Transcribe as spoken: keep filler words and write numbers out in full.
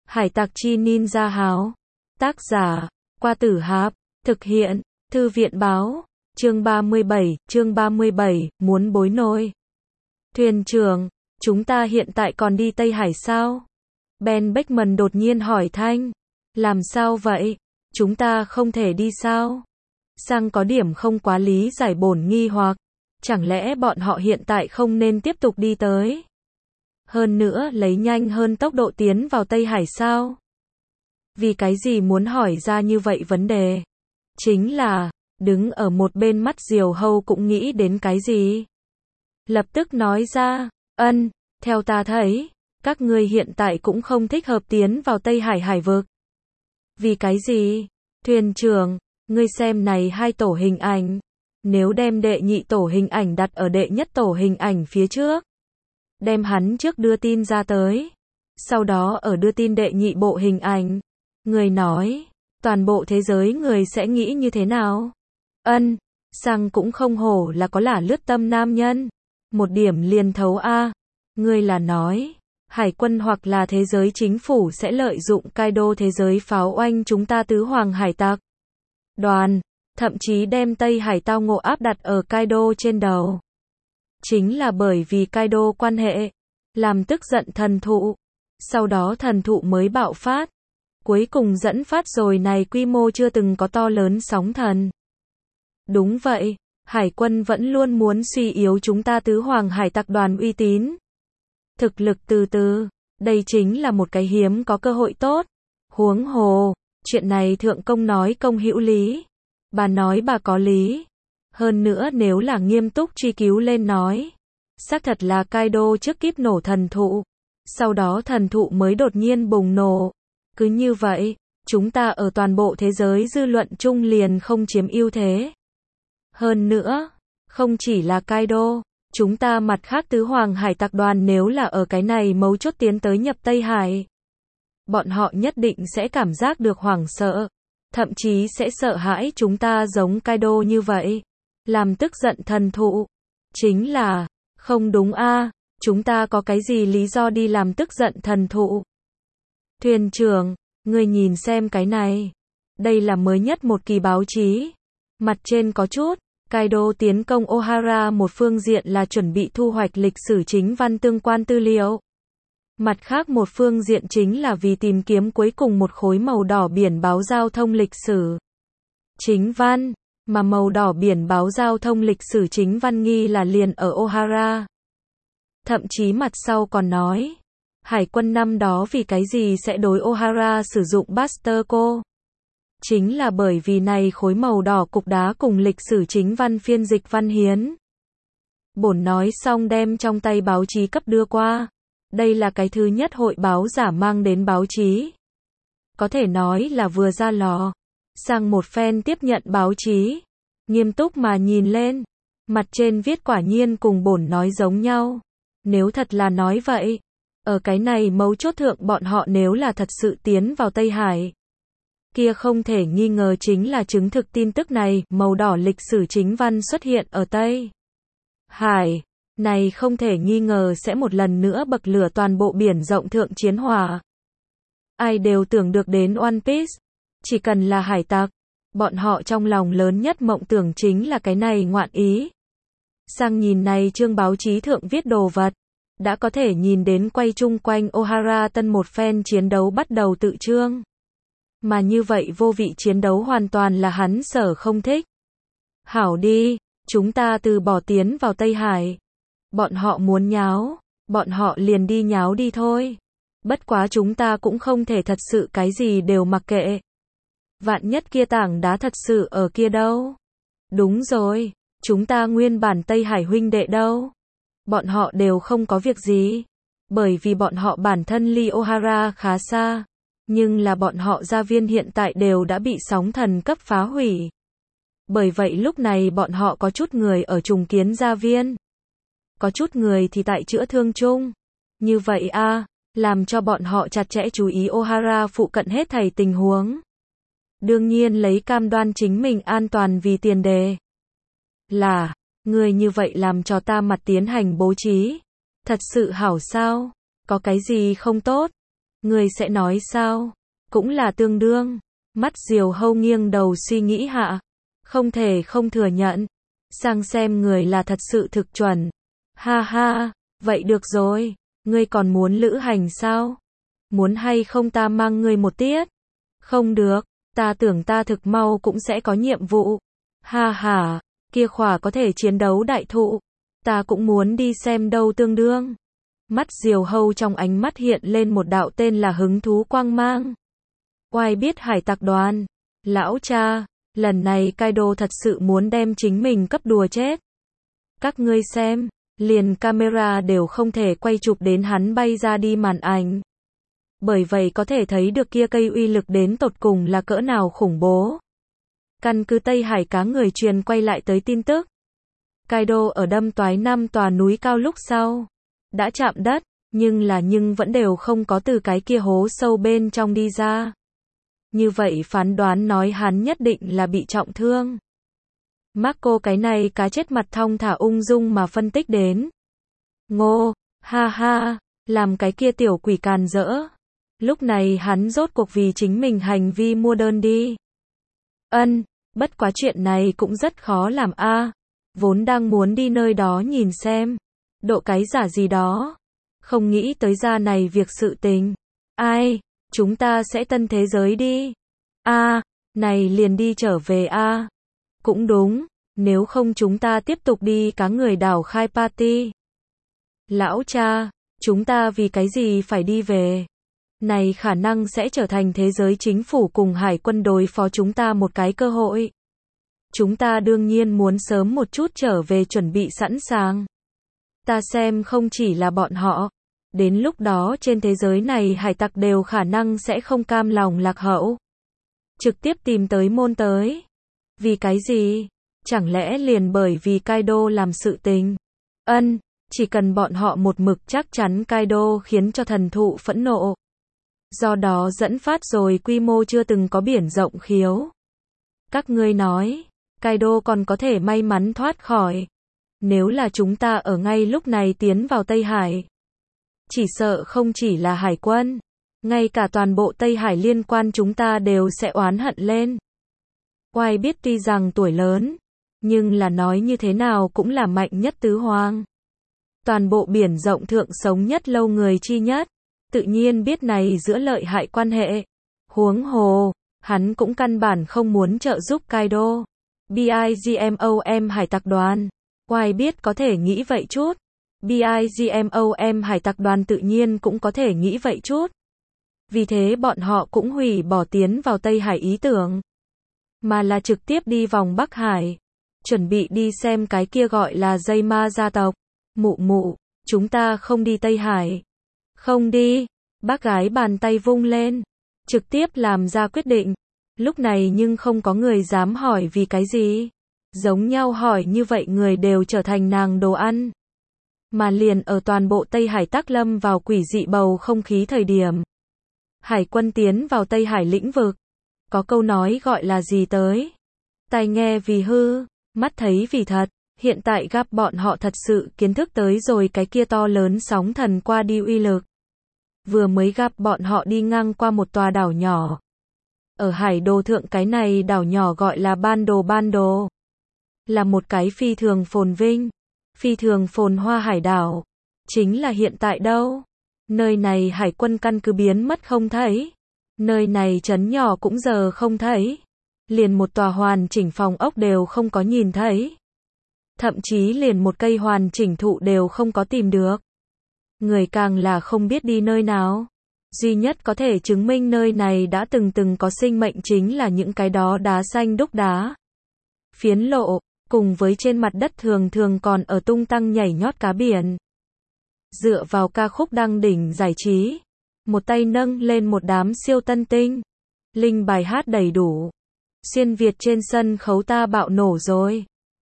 Hải tặc chi ninja háo. Tác giả, Qua Tử Hạp. Thực hiện, Thư viện báo. Chương ba mươi bảy, chương ba mươi bảy, muốn bối nôi. Thuyền trưởng, chúng ta hiện tại còn đi Tây Hải sao? Ben Beckman đột nhiên hỏi Thanh. Làm sao vậy? Chúng ta không thể đi sao? Sang có điểm không quá lý giải bổn nghi hoặc. Chẳng lẽ bọn họ hiện tại không nên tiếp tục đi tới? Hơn nữa lấy nhanh hơn tốc độ tiến vào Tây Hải sao? Vì cái gì muốn hỏi ra như vậy vấn đề? Chính là, đứng ở một bên mắt Diều Hâu cũng nghĩ đến cái gì? Lập tức nói ra, ân, theo ta thấy, các ngươi hiện tại cũng không thích hợp tiến vào Tây Hải hải vực. Vì cái gì? Thuyền trưởng, ngươi xem này hai tổ hình ảnh. Nếu đem đệ nhị tổ hình ảnh đặt ở đệ nhất tổ hình ảnh phía trước, đem hắn trước đưa tin ra tới, sau đó ở đưa tin đệ nhị bộ hình ảnh, người nói, toàn bộ thế giới người sẽ nghĩ như thế nào? Ân, Sang cũng không hổ là có là lướt tâm nam nhân. Một điểm liền thấu a. Ngươi là nói, hải quân hoặc là thế giới chính phủ sẽ lợi dụng Kaido thế giới pháo oanh chúng ta tứ hoàng hải tặc đoàn, thậm chí đem Tây Hải tao ngộ áp đặt ở Kaido trên đầu. Chính là bởi vì Kaido quan hệ, làm tức giận thần thụ, sau đó thần thụ mới bạo phát, cuối cùng dẫn phát rồi này quy mô chưa từng có to lớn sóng thần. Đúng vậy, hải quân vẫn luôn muốn suy yếu chúng ta tứ hoàng hải tặc đoàn uy tín. Thực lực từ từ, đây chính là một cái hiếm có cơ hội tốt. Huống hồ, chuyện này thượng công nói công hữu lý. Bà nói bà có lý. Hơn nữa nếu là nghiêm túc truy cứu lên nói, xác thật là Kaido trước kíp nổ thần thụ, sau đó thần thụ mới đột nhiên bùng nổ. Cứ như vậy, chúng ta ở toàn bộ thế giới dư luận chung liền không chiếm ưu thế. Hơn nữa, không chỉ là Kaido, chúng ta mặt khác tứ hoàng hải tặc đoàn nếu là ở cái này mấu chốt tiến tới nhập Tây Hải, bọn họ nhất định sẽ cảm giác được hoảng sợ, thậm chí sẽ sợ hãi chúng ta giống Kaido như vậy, làm tức giận thần thụ. Chính là, không đúng a, chúng ta có cái gì lý do đi làm tức giận thần thụ? Thuyền trưởng, ngươi nhìn xem cái này. Đây là mới nhất một kỳ báo chí. Mặt trên có chút, Kaido tiến công Ohara một phương diện là chuẩn bị thu hoạch lịch sử chính văn tương quan tư liệu. Mặt khác một phương diện chính là vì tìm kiếm cuối cùng một khối màu đỏ biển báo giao thông lịch sử chính văn, mà màu đỏ biển báo giao thông lịch sử chính văn nghi là liền ở Ohara. Thậm chí mặt sau còn nói, hải quân năm đó vì cái gì sẽ đối Ohara sử dụng Buster Code? Chính là bởi vì này khối màu đỏ cục đá cùng lịch sử chính văn phiên dịch văn hiến. Bổn nói xong đem trong tay báo chí cấp đưa qua. Đây là cái thứ nhất hội báo giả mang đến báo chí. Có thể nói là vừa ra lò. Sang một phen tiếp nhận báo chí. Nghiêm túc mà nhìn lên. Mặt trên viết quả nhiên cùng bổn nói giống nhau. Nếu thật là nói vậy. Ở cái này mấu chốt thượng bọn họ nếu là thật sự tiến vào Tây Hải, kia không thể nghi ngờ chính là chứng thực tin tức này, màu đỏ lịch sử chính văn xuất hiện ở Tây Hải. Này không thể nghi ngờ sẽ một lần nữa bậc lửa toàn bộ biển rộng thượng chiến hỏa. Ai đều tưởng được đến One Piece. Chỉ cần là hải tặc, bọn họ trong lòng lớn nhất mộng tưởng chính là cái này ngoạn ý. Sang nhìn này chương báo chí thượng viết đồ vật, đã có thể nhìn đến quay chung quanh Ohara tân một phen chiến đấu bắt đầu tự trương. Mà như vậy vô vị chiến đấu hoàn toàn là hắn sở không thích. Hảo đi, chúng ta từ bỏ tiến vào Tây Hải. Bọn họ muốn nháo, bọn họ liền đi nháo đi thôi. Bất quá chúng ta cũng không thể thật sự cái gì đều mặc kệ. Vạn nhất kia tảng đá thật sự ở kia đâu. Đúng rồi, chúng ta nguyên bản Tây Hải huynh đệ đâu. Bọn họ đều không có việc gì. Bởi vì bọn họ bản thân ly Ohara khá xa. Nhưng là bọn họ gia viên hiện tại đều đã bị sóng thần cấp phá hủy. Bởi vậy lúc này bọn họ có chút người ở trùng kiến gia viên. Có chút người thì tại chữa thương chung. Như vậy a, làm cho bọn họ chặt chẽ chú ý Ohara phụ cận hết thảy tình huống. Đương nhiên lấy cam đoan chính mình an toàn vì tiền đề. Là, người như vậy làm cho ta mặt tiến hành bố trí. Thật sự hảo sao? Có cái gì không tốt? Người sẽ nói sao? Cũng là tương đương. Mắt Diều Hâu nghiêng đầu suy nghĩ hạ. Không thể không thừa nhận. Sang xem người là thật sự thực chuẩn. Ha ha, vậy được rồi. Ngươi còn muốn lữ hành sao? Muốn hay không ta mang ngươi một tiết? Không được, ta tưởng ta thực mau cũng sẽ có nhiệm vụ. Ha ha, kia khỏa có thể chiến đấu đại thụ. Ta cũng muốn đi xem đâu tương đương. Mắt Diều Hâu trong ánh mắt hiện lên một đạo tên là hứng thú quang mang. Oai biết hải tặc đoàn. Lão cha, lần này Kaido thật sự muốn đem chính mình cấp đùa chết. Các ngươi xem, liền camera đều không thể quay chụp đến hắn bay ra đi màn ảnh. Bởi vậy có thể thấy được kia cây uy lực đến tột cùng là cỡ nào khủng bố. Căn cứ Tây Hải cá người truyền quay lại tới tin tức. Kaido ở đâm toái năm tòa núi cao lúc sau. Đã chạm đất, nhưng là nhưng vẫn đều không có từ cái kia hố sâu bên trong đi ra. Như vậy phán đoán nói hắn nhất định là bị trọng thương. Marco cái này cá chết mặt thong thả ung dung mà phân tích đến. Ngô, ha ha, làm cái kia tiểu quỷ càn rỡ. Lúc này hắn rốt cuộc vì chính mình hành vi mua đơn đi. Ân, bất quá chuyện này cũng rất khó làm a. Vốn đang muốn đi nơi đó nhìn xem. Độ cái giả gì đó. Không nghĩ tới ra này việc sự tình. Ai, chúng ta sẽ tân thế giới đi. A, này liền đi trở về a. Cũng đúng, nếu không chúng ta tiếp tục đi cá người đảo khai party. Lão cha, chúng ta vì cái gì phải đi về? Này khả năng sẽ trở thành thế giới chính phủ cùng hải quân đối phó chúng ta một cái cơ hội. Chúng ta đương nhiên muốn sớm một chút trở về chuẩn bị sẵn sàng. Ta xem không chỉ là bọn họ. Đến lúc đó trên thế giới này hải tặc đều khả năng sẽ không cam lòng lạc hậu. Trực tiếp tìm tới môn tới. Vì cái gì? Chẳng lẽ liền bởi vì Kaido làm sự tình? Ân, chỉ cần bọn họ một mực chắc chắn Kaido khiến cho thần thụ phẫn nộ. Do đó dẫn phát rồi quy mô chưa từng có biển rộng khiếu. Các ngươi nói, Kaido còn có thể may mắn thoát khỏi. Nếu là chúng ta ở ngay lúc này tiến vào Tây Hải. Chỉ sợ không chỉ là hải quân. Ngay cả toàn bộ Tây Hải liên quan chúng ta đều sẽ oán hận lên. Oai biết tuy rằng tuổi lớn, nhưng là nói như thế nào cũng là mạnh nhất tứ hoàng. Toàn bộ biển rộng thượng sống nhất lâu người chi nhất. Tự nhiên biết này giữa lợi hại quan hệ. Huống hồ, hắn cũng căn bản không muốn trợ giúp Kaido. BIGMOM hải tặc đoàn. Oai biết có thể nghĩ vậy chút. BIGMOM hải tặc đoàn tự nhiên cũng có thể nghĩ vậy chút. Vì thế bọn họ cũng hủy bỏ tiến vào Tây Hải ý tưởng. Mà là trực tiếp đi vòng Bắc Hải. Chuẩn bị đi xem cái kia gọi là dây ma gia tộc. Mụ mụ, chúng ta không đi Tây Hải. Không đi. Bác gái bàn tay vung lên. Trực tiếp làm ra quyết định. Lúc này nhưng không có người dám hỏi vì cái gì. Giống nhau hỏi như vậy người đều trở thành nàng đồ ăn. Mà liền ở toàn bộ Tây Hải tác lâm vào quỷ dị bầu không khí thời điểm. Hải quân tiến vào Tây Hải lĩnh vực. Có câu nói gọi là gì tới? Tai nghe vì hư, mắt thấy vì thật. Hiện tại gặp bọn họ thật sự kiến thức tới rồi cái kia to lớn sóng thần qua đi uy lực. Vừa mới gặp bọn họ đi ngang qua một tòa đảo nhỏ. Ở hải đồ thượng cái này đảo nhỏ gọi là Ban Đồ Ban Đồ. Là một cái phi thường phồn vinh, phi thường phồn hoa hải đảo. Chính là hiện tại đâu? Nơi này hải quân căn cứ biến mất không thấy. Nơi này trấn nhỏ cũng giờ không thấy. Liền một tòa hoàn chỉnh phòng ốc đều không có nhìn thấy. Thậm chí liền một cây hoàn chỉnh thụ đều không có tìm được. Người càng là không biết đi nơi nào. Duy nhất có thể chứng minh nơi này đã từng từng có sinh mệnh chính là những cái đó đá xanh đúc đá. Phiến lộ, cùng với trên mặt đất thường thường còn ở tung tăng nhảy nhót cá biển. Dựa vào ca khúc đăng đỉnh giải trí. Một tay nâng lên một đám siêu tân tinh. Linh bài hát đầy đủ. Xuyên Việt trên sân khấu ta bạo nổ rồi.